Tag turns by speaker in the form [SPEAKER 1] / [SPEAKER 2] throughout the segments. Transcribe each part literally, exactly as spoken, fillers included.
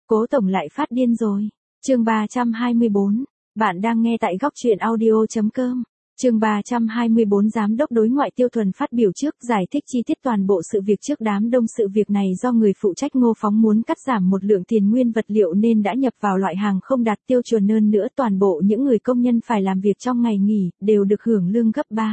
[SPEAKER 1] Cố tổng lại phát điên rồi. Chương ba trăm hai mươi bốn. Bạn đang nghe tại góc truyện audio chấm com. Chương ba trăm hai mươi bốn Giám đốc đối ngoại Tiêu Thuần phát biểu trước giải thích chi tiết toàn bộ sự việc trước đám đông. Sự việc này do người phụ trách Ngô Phóng muốn cắt giảm một lượng tiền nguyên vật liệu nên đã nhập vào loại hàng không đạt tiêu chuẩn, hơn nữa toàn bộ những người công nhân phải làm việc trong ngày nghỉ đều được hưởng lương gấp ba.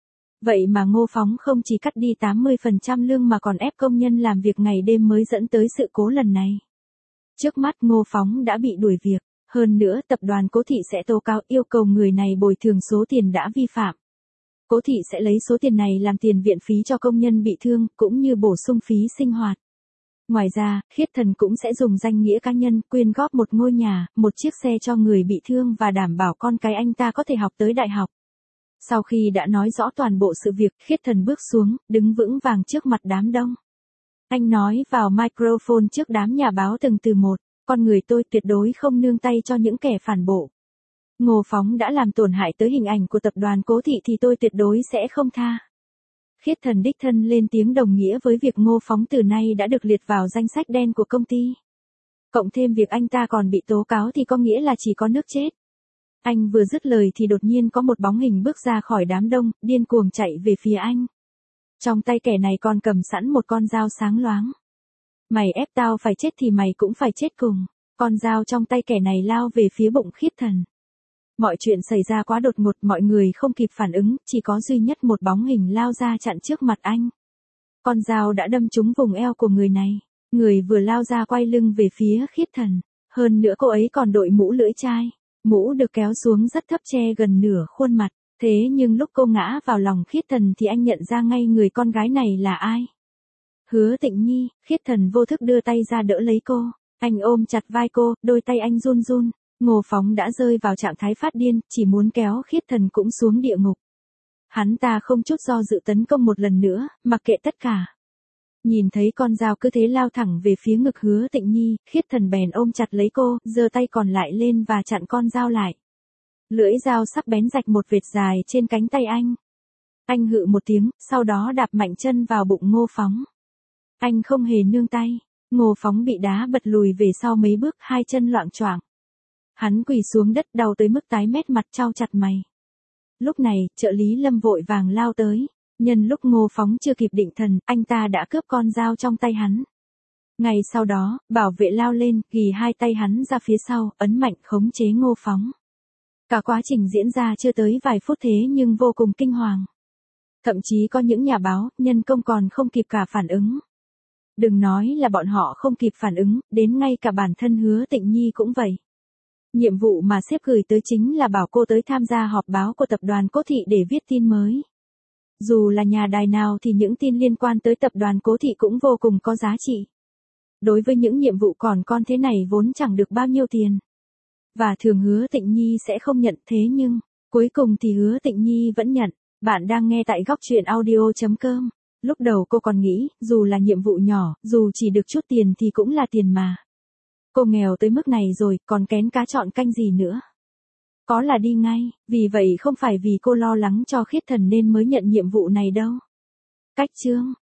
[SPEAKER 1] Vậy mà Ngô Phóng không chỉ cắt đi tám mươi phần trăm lương mà còn ép công nhân làm việc ngày đêm mới dẫn tới sự cố lần này. Trước mắt Ngô Phóng đã bị đuổi việc, hơn nữa tập đoàn Cố Thị sẽ tố cáo yêu cầu người này bồi thường số tiền đã vi phạm. Cố Thị sẽ lấy số tiền này làm tiền viện phí cho công nhân bị thương, cũng như bổ sung phí sinh hoạt. Ngoài ra, Khiết Thần cũng sẽ dùng danh nghĩa cá nhân quyên góp một ngôi nhà, một chiếc xe cho người bị thương và đảm bảo con cái anh ta có thể học tới đại học. Sau khi đã nói rõ toàn bộ sự việc, Khiết Thần bước xuống, đứng vững vàng trước mặt đám đông. Anh nói vào microphone trước đám nhà báo từng từ một, con người tôi tuyệt đối không nương tay cho những kẻ phản bội. Ngô Phóng đã làm tổn hại tới hình ảnh của tập đoàn Cố Thị thì tôi tuyệt đối sẽ không tha. Khiết Thần đích thân lên tiếng đồng nghĩa với việc Ngô Phóng từ nay đã được liệt vào danh sách đen của công ty. Cộng thêm việc anh ta còn bị tố cáo thì có nghĩa là chỉ có nước chết. Anh vừa dứt lời thì đột nhiên có một bóng hình bước ra khỏi đám đông, điên cuồng chạy về phía anh. Trong tay kẻ này còn cầm sẵn một con dao sáng loáng. Mày ép tao phải chết thì mày cũng phải chết cùng. Con dao trong tay kẻ này lao về phía bụng Khiết Thần. Mọi chuyện xảy ra quá đột ngột, mọi người không kịp phản ứng, chỉ có duy nhất một bóng hình lao ra chặn trước mặt anh. Con dao đã đâm trúng vùng eo của người này. Người vừa lao ra quay lưng về phía Khiết Thần. Hơn nữa cô ấy còn đội mũ lưỡi chai. Mũ được kéo xuống rất thấp che gần nửa khuôn mặt. Thế nhưng lúc cô ngã vào lòng Khiết Thần thì anh nhận ra ngay người con gái này là ai. Hứa Tịnh Nhi. Khiết Thần vô thức đưa tay ra đỡ lấy cô. Anh ôm chặt vai cô, đôi tay anh run run. Ngô Phóng đã rơi vào trạng thái phát điên, chỉ muốn kéo Khiết Thần cũng xuống địa ngục. Hắn ta không chút do dự tấn công một lần nữa, mặc kệ tất cả. Nhìn thấy con dao cứ thế lao thẳng về phía ngực Hứa Tịnh Nhi, Khiết Thần bèn ôm chặt lấy cô, giơ tay còn lại lên và chặn con dao lại. Lưỡi dao sắc bén rạch một vệt dài trên cánh tay anh. Anh hự một tiếng, sau đó đạp mạnh chân vào bụng Ngô Phóng. Anh không hề nương tay. Ngô Phóng bị đá bật lùi về sau mấy bước, hai chân loạng choạng. Hắn quỳ xuống đất đau tới mức tái mét mặt, trao chặt mày. Lúc này, trợ lý Lâm vội vàng lao tới. Nhân lúc Ngô Phóng chưa kịp định thần, anh ta đã cướp con dao trong tay hắn. Ngay sau đó, bảo vệ lao lên, ghì hai tay hắn ra phía sau, ấn mạnh khống chế Ngô Phóng. Cả quá trình diễn ra chưa tới vài phút thế nhưng vô cùng kinh hoàng. Thậm chí có những nhà báo, nhân công còn không kịp cả phản ứng. Đừng nói là bọn họ không kịp phản ứng, đến ngay cả bản thân Hứa Tịnh Nhi cũng vậy. Nhiệm vụ mà sếp gửi tới chính là bảo cô tới tham gia họp báo của tập đoàn Cố Thị để viết tin mới. Dù là nhà đài nào thì những tin liên quan tới tập đoàn Cố Thị cũng vô cùng có giá trị. Đối với những nhiệm vụ còn con thế này vốn chẳng được bao nhiêu tiền. Và thường Hứa Tịnh Nhi sẽ không nhận, thế nhưng, cuối cùng thì Hứa Tịnh Nhi vẫn nhận. Bạn đang nghe tại góc truyện audio chấm com. Lúc đầu cô còn nghĩ, dù là nhiệm vụ nhỏ, dù chỉ được chút tiền thì cũng là tiền mà. Cô nghèo tới mức này rồi, còn kén cá chọn canh gì nữa. Có là đi ngay, vì vậy không phải vì cô lo lắng cho Khiết Thần nên mới nhận nhiệm vụ này đâu. Cách chương,